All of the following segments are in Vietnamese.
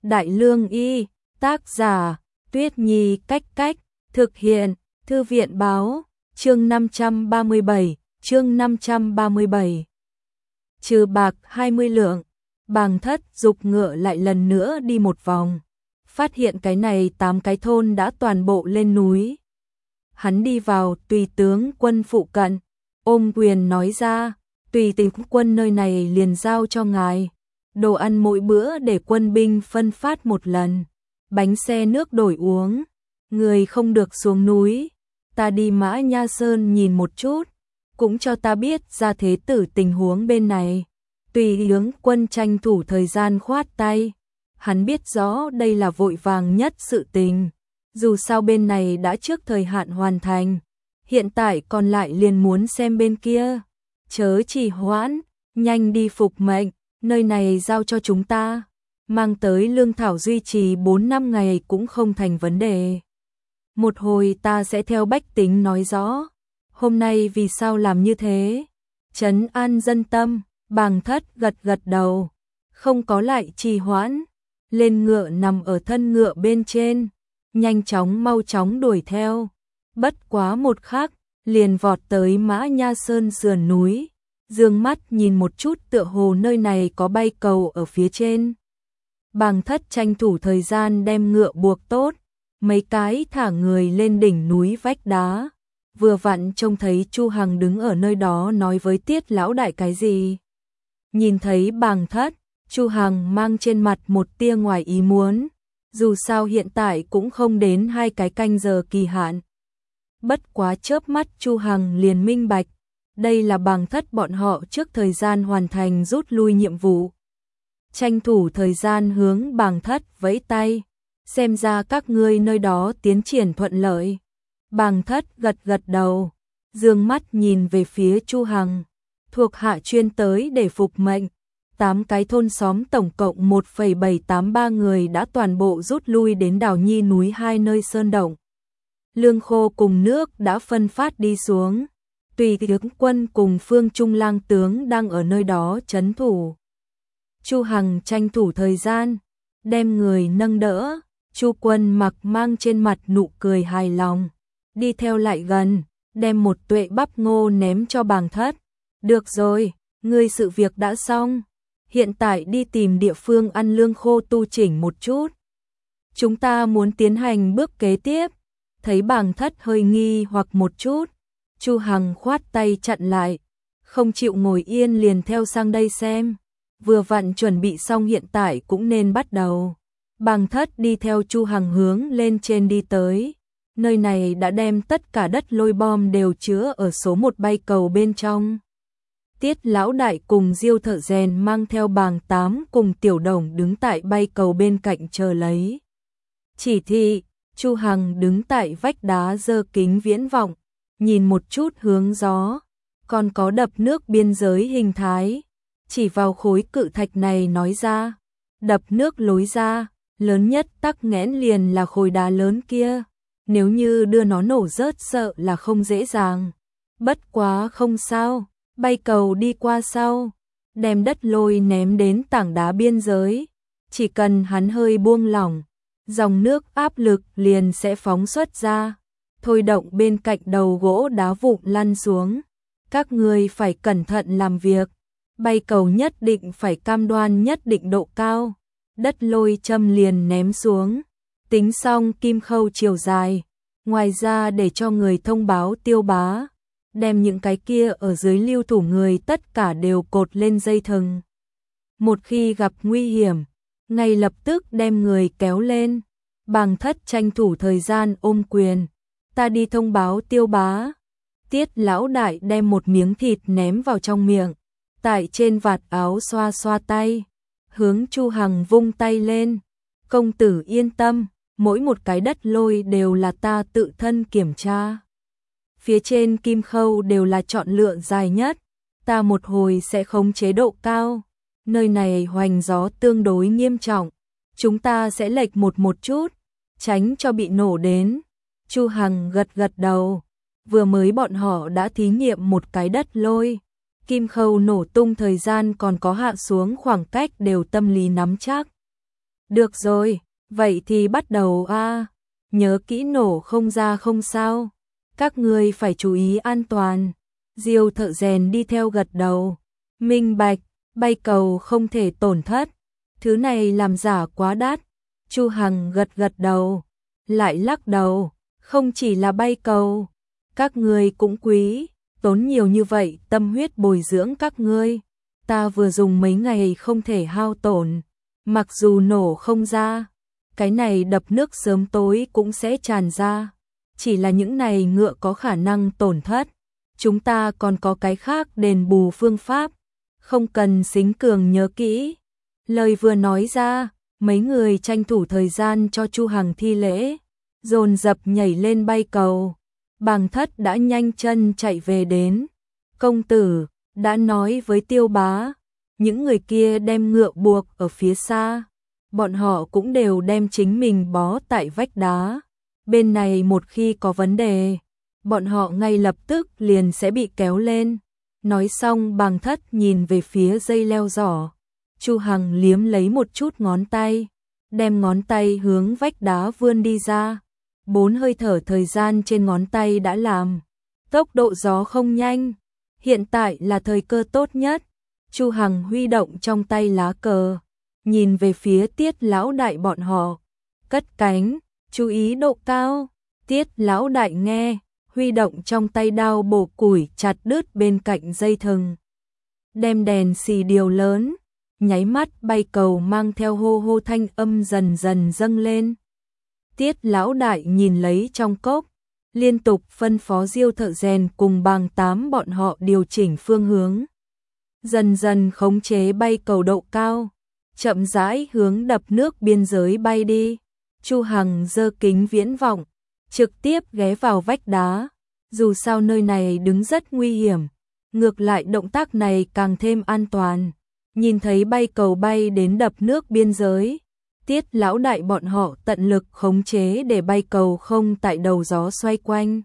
Đại Lương Y, tác giả, Tuyết Nhi Cách Cách, thực hiện, Thư viện Báo, chương 537, Trừ bạc 20 lượng, Bàng Thất dục ngựa lại lần nữa đi một vòng, phát hiện cái này 8 cái thôn đã toàn bộ lên núi. Hắn đi vào tùy tướng quân phụ cận, ôm quyền nói ra, tùy tướng quân nơi này liền giao cho ngài. Đồ ăn mỗi bữa để quân binh phân phát một lần, bánh xe nước đổi uống, người không được xuống núi. Ta đi Mã Nha Sơn nhìn một chút, cũng cho ta biết ra thế tử tình huống bên này. Tùy tướng quân tranh thủ thời gian khoát tay, hắn biết rõ đây là vội vàng nhất sự tình, dù sao bên này đã trước thời hạn hoàn thành, hiện tại còn lại liền muốn xem bên kia. Chớ trì hoãn, nhanh đi phục mệnh, nơi này giao cho chúng ta, mang tới lương thảo duy trì 4-5 ngày cũng không thành vấn đề. Một hồi ta sẽ theo bách tính nói rõ, hôm nay vì sao làm như thế, trấn an dân tâm. Bàng Thất gật gật đầu, không có lại trì hoãn, lên ngựa nằm ở thân ngựa bên trên, nhanh chóng mau chóng đuổi theo. Bất quá một khắc, liền vọt tới Mã Nha Sơn sườn núi, dương mắt nhìn một chút tựa hồ nơi này có bay cầu ở phía trên. Bàng Thất tranh thủ thời gian đem ngựa buộc tốt, mấy cái thả người lên đỉnh núi vách đá, vừa vặn trông thấy Chu Hằng đứng ở nơi đó nói với Tiết lão đại cái gì. Nhìn thấy Bàng Thất, Chu Hằng mang trên mặt một tia ngoài ý muốn, dù sao hiện tại cũng không đến 2 cái canh giờ kỳ hạn. Bất quá chớp mắt Chu Hằng liền minh bạch, đây là Bàng Thất bọn họ trước thời gian hoàn thành rút lui nhiệm vụ. Tranh thủ thời gian hướng Bàng Thất vẫy tay, xem ra các ngươi nơi đó tiến triển thuận lợi. Bàng Thất gật gật đầu, dương mắt nhìn về phía Chu Hằng, thuộc hạ chuyên tới để phục mệnh. 8 cái thôn xóm tổng cộng 1,783 người đã toàn bộ rút lui đến Đào Nhi núi 2 nơi sơn động. Lương khô cùng nước đã phân phát đi xuống, tùy tướng quân cùng Phương Trung Lang tướng đang ở nơi đó trấn thủ. Chu Hằng tranh thủ thời gian, đem người nâng đỡ, Chu Quân Mặc mang trên mặt nụ cười hài lòng, đi theo lại gần, đem một tuệ bắp ngô ném cho Bàng Thất. Được rồi, ngươi sự việc đã xong, hiện tại đi tìm địa phương ăn lương khô tu chỉnh một chút. Chúng ta muốn tiến hành bước kế tiếp. Thấy Bàng Thất hơi nghi hoặc một chút, Chu Hằng khoát tay chặn lại, không chịu ngồi yên liền theo sang đây xem. Vừa vặn chuẩn bị xong hiện tại cũng nên bắt đầu. Bàng Thất đi theo Chu Hằng hướng lên trên đi tới. Nơi này đã đem tất cả đất lôi bom đều chứa ở số 1 bay cầu bên trong. Tiết lão đại cùng Diêu thợ rèn mang theo Bàng Tám cùng Tiểu Đồng đứng tại bay cầu bên cạnh chờ lấy chỉ thị. Chu Hằng đứng tại vách đá giơ kính viễn vọng, nhìn một chút hướng gió, còn có đập nước biên giới hình thái, chỉ vào khối cự thạch này nói ra, đập nước lối ra, lớn nhất tắc nghẽn liền là khối đá lớn kia, nếu như đưa nó nổ rớt sợ là không dễ dàng. Bất quá không sao, bay cầu đi qua sau, đem đất lôi ném đến tảng đá biên giới, chỉ cần hắn hơi buông lỏng, dòng nước áp lực liền sẽ phóng xuất ra, thôi động bên cạnh đầu gỗ đá vụn lăn xuống. Các ngươi phải cẩn thận làm việc, bay cầu nhất định phải cam đoan nhất định độ cao. Đất lôi châm liền ném xuống, tính xong kim khâu chiều dài, ngoài ra để cho người thông báo Tiêu Bá, đem những cái kia ở dưới lưu thủ người tất cả đều cột lên dây thừng. Một khi gặp nguy hiểm, ngay lập tức đem người kéo lên. Bàng Thất tranh thủ thời gian ôm quyền, ta đi thông báo Tiêu Bá. Tiết lão đại đem một miếng thịt ném vào trong miệng, tại trên vạt áo xoa xoa tay, hướng Chu Hằng vung tay lên, công tử yên tâm, mỗi một cái đất lôi đều là ta tự thân kiểm tra. Phía trên kim khâu đều là chọn lựa dài nhất, ta một hồi sẽ khống chế độ cao. Nơi này hoành gió tương đối nghiêm trọng, chúng ta sẽ lệch một chút, tránh cho bị nổ đến. Chu Hằng gật gật đầu, vừa mới bọn họ đã thí nghiệm một cái đất lôi, kim khâu nổ tung thời gian còn có hạ xuống khoảng cách đều tâm lý nắm chắc. Được rồi, vậy thì bắt đầu a. Nhớ kỹ nổ không ra không sao. Các ngươi phải chú ý an toàn. Diêu thợ rèn đi theo gật đầu. Minh bạch, bay cầu không thể tổn thất. Thứ này làm giả quá đắt. Chu Hằng gật gật đầu, lại lắc đầu, không chỉ là bay cầu, các ngươi cũng quý, tốn nhiều như vậy tâm huyết bồi dưỡng các ngươi, ta vừa dùng mấy ngày không thể hao tổn, mặc dù nổ không ra, cái này đập nước sớm tối cũng sẽ tràn ra, chỉ là những này ngựa có khả năng tổn thất, chúng ta còn có cái khác đền bù phương pháp, không cần xính cường nhớ kỹ. Lời vừa nói ra, mấy người tranh thủ thời gian cho Chu Hằng thi lễ, dồn dập nhảy lên bay cầu. Bàng Thất đã nhanh chân chạy về đến. Công tử đã nói với Tiêu Bá, những người kia đem ngựa buộc ở phía xa, bọn họ cũng đều đem chính mình bó tại vách đá. Bên này một khi có vấn đề, bọn họ ngay lập tức liền sẽ bị kéo lên. Nói xong Bàng Thất nhìn về phía dây leo giỏ. Chu Hằng liếm lấy một chút ngón tay, đem ngón tay hướng vách đá vươn đi ra. 4 hơi thở thời gian trên ngón tay đã làm. Tốc độ gió không nhanh, hiện tại là thời cơ tốt nhất. Chu Hằng huy động trong tay lá cờ, nhìn về phía Tiết lão đại bọn họ. Cất cánh, chú ý độ cao. Tiết lão đại nghe, huy động trong tay đao bổ củi chặt đứt bên cạnh dây thừng. Đem đèn xì điều lớn, nháy mắt bay cầu mang theo hô hô thanh âm dần dần dâng lên. Tiết lão đại nhìn lấy trong cốc, liên tục phân phó Diêu thợ rèn cùng Bàng Tám bọn họ điều chỉnh phương hướng. Dần dần khống chế bay cầu độ cao, chậm rãi hướng đập nước biên giới bay đi. Chu Hằng giơ kính viễn vọng, trực tiếp ghé vào vách đá. Dù sao nơi này đứng rất nguy hiểm, ngược lại động tác này càng thêm an toàn. Nhìn thấy bay cầu bay đến đập nước biên giới, Tiết lão đại bọn họ tận lực khống chế để bay cầu không tại đầu gió xoay quanh,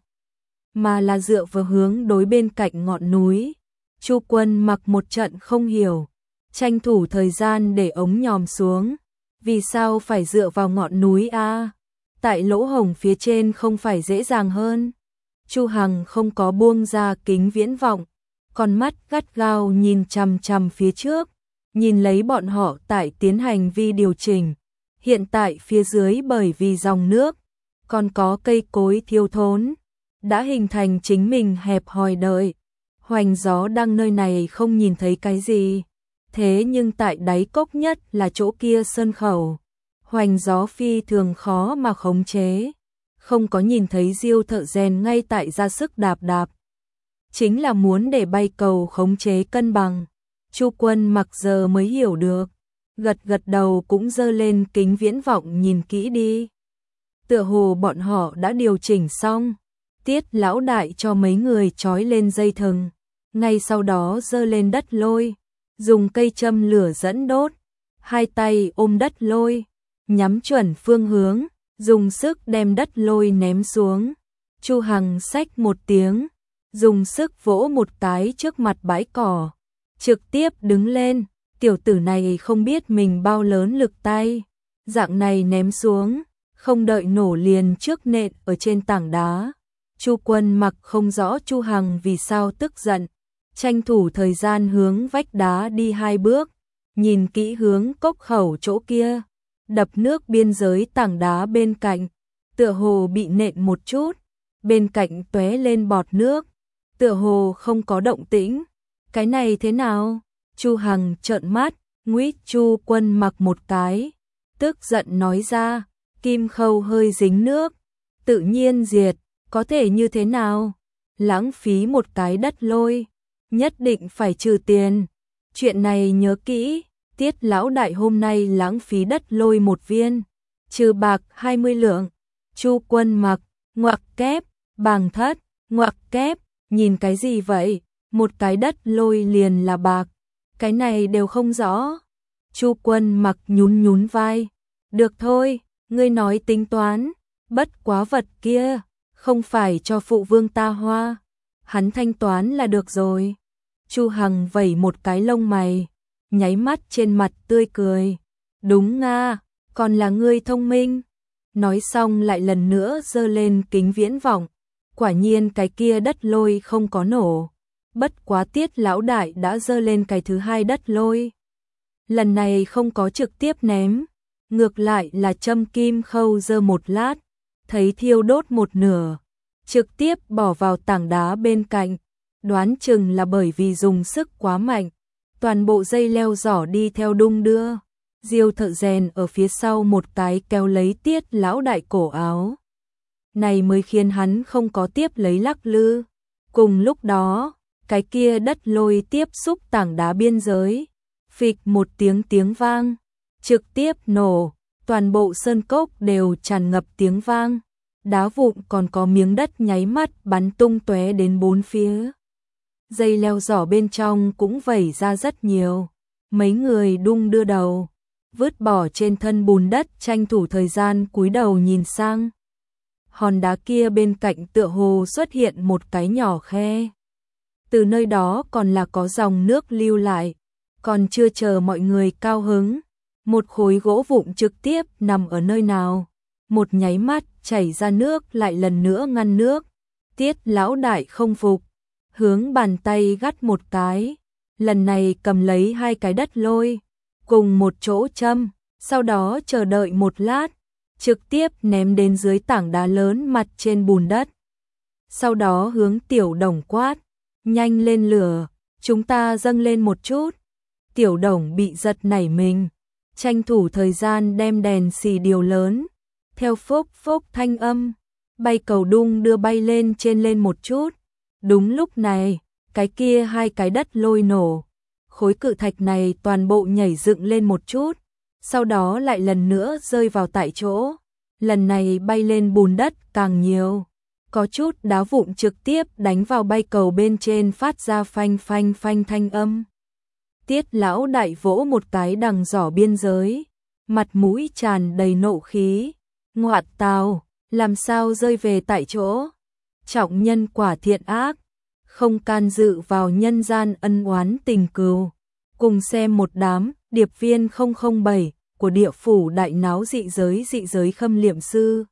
mà là dựa vào hướng đối bên cạnh ngọn núi. Chu Quân Mặc một trận không hiểu, tranh thủ thời gian để ống nhòm xuống. Vì sao phải dựa vào ngọn núi a? Tại lỗ hổng phía trên không phải dễ dàng hơn. Chu Hằng không có buông ra kính viễn vọng, con mắt gắt gao nhìn chằm chằm phía trước, nhìn lấy bọn họ tại tiến hành vi điều chỉnh. Hiện tại phía dưới bởi vì dòng nước, còn có cây cối thiếu thốn, đã hình thành chính mình hẹp hòi đợi. Hoành gió đang nơi này không nhìn thấy cái gì, thế nhưng tại đáy cốc nhất là chỗ kia sơn khẩu. Hoành gió phi thường khó mà khống chế, không có nhìn thấy Diêu thợ rèn ngay tại ra sức đạp đạp. Chính là muốn để bay cầu khống chế cân bằng. Chu Quân Mặc giờ mới hiểu được, gật gật đầu cũng giơ lên kính viễn vọng nhìn kỹ đi. Tựa hồ bọn họ đã điều chỉnh xong, Tiết lão đại cho mấy người trói lên dây thừng, ngay sau đó giơ lên đất lôi, dùng cây châm lửa dẫn đốt, hai tay ôm đất lôi, nhắm chuẩn phương hướng, dùng sức đem đất lôi ném xuống. Chu Hằng xách một tiếng, dùng sức vỗ một cái trước mặt bãi cỏ, trực tiếp đứng lên. Tiểu tử này không biết mình bao lớn lực tay, dạng này ném xuống, không đợi nổ liền trước nện ở trên tảng đá. Chu Quân Mặc không rõ Chu Hằng vì sao tức giận, tranh thủ thời gian hướng vách đá đi 2 bước, nhìn kỹ hướng cốc khẩu chỗ kia, đập nước biên giới tảng đá bên cạnh, tựa hồ bị nện một chút, bên cạnh tóe lên bọt nước, tựa hồ không có động tĩnh. Cái này thế nào? Chu Hằng trợn mắt, nguýt Chu Quân Mặc một cái, tức giận nói ra, kim khâu hơi dính nước, tự nhiên diệt, có thể như thế nào? Lãng phí một cái đất lôi, nhất định phải trừ tiền. Chuyện này nhớ kỹ, Tiết lão đại hôm nay lãng phí đất lôi 1 viên, trừ bạc 20 lượng. Chu Quân Mặc, ngoặc kép, Bàng Thất, ngoặc kép, nhìn cái gì vậy? Một cái đất lôi liền là bạc. Cái này đều không rõ. Chu Quân Mặc nhún nhún vai. Được thôi, ngươi nói tính toán, bất quá vật kia, không phải cho phụ vương ta hoa. Hắn thanh toán là được rồi. Chu Hằng vẩy một cái lông mày, nháy mắt trên mặt tươi cười. Đúng nga, còn là ngươi thông minh. Nói xong lại lần nữa giơ lên kính viễn vọng. Quả nhiên cái kia đất lôi không có nổ. Bất quá Tiết lão đại đã giơ lên cái thứ hai đất lôi. Lần này không có trực tiếp ném, ngược lại là châm kim khâu giơ một lát, thấy thiêu đốt một nửa, trực tiếp bỏ vào tảng đá bên cạnh, đoán chừng là bởi vì dùng sức quá mạnh, toàn bộ dây leo giỏ đi theo đung đưa. Diêu thợ rèn ở phía sau một cái kéo lấy Tiết lão đại cổ áo. Này mới khiến hắn không có tiếp lấy lắc lư. Cùng lúc đó, cái kia đất lôi tiếp xúc tảng đá biên giới. Phịch một tiếng vang, trực tiếp nổ, toàn bộ sơn cốc đều tràn ngập tiếng vang. Đá vụn còn có miếng đất nháy mắt bắn tung tóe đến bốn phía. Dây leo giỏ bên trong cũng vẩy ra rất nhiều. Mấy người đung đưa đầu, vứt bỏ trên thân bùn đất, tranh thủ thời gian cúi đầu nhìn sang. Hòn đá kia bên cạnh tựa hồ xuất hiện một cái nhỏ khe. Từ nơi đó còn là có dòng nước lưu lại. Còn chưa chờ mọi người cao hứng, một khối gỗ vụn trực tiếp nằm ở nơi nào. Một nháy mắt chảy ra nước lại lần nữa ngăn nước. Tiết lão đại không phục, hướng bàn tay gắt một cái. Lần này cầm lấy hai cái đất lôi, cùng một chỗ châm, sau đó chờ đợi một lát, trực tiếp ném đến dưới tảng đá lớn mặt trên bùn đất. Sau đó hướng Tiểu Đồng quát, nhanh lên lửa, chúng ta dâng lên một chút. Tiểu Đồng bị giật nảy mình, tranh thủ thời gian đem đèn xì điều lớn, theo phốc phốc thanh âm, bay cầu đung đưa bay lên trên lên một chút. Đúng lúc này, cái kia hai cái đất lôi nổ, khối cự thạch này toàn bộ nhảy dựng lên một chút, sau đó lại lần nữa rơi vào tại chỗ. Lần này bay lên bùn đất càng nhiều, có chút đá vụn trực tiếp đánh vào bay cầu bên trên phát ra phanh phanh phanh thanh âm. Tiết lão đại vỗ một cái đằng giỏ biên giới, mặt mũi tràn đầy nộ khí. Ngoạt tào, làm sao rơi về tại chỗ? Trọng nhân quả thiện ác, không can dự vào nhân gian ân oán tình cừu. Cùng xem một đám điệp viên 007 của địa phủ đại náo dị giới khâm liệm sư.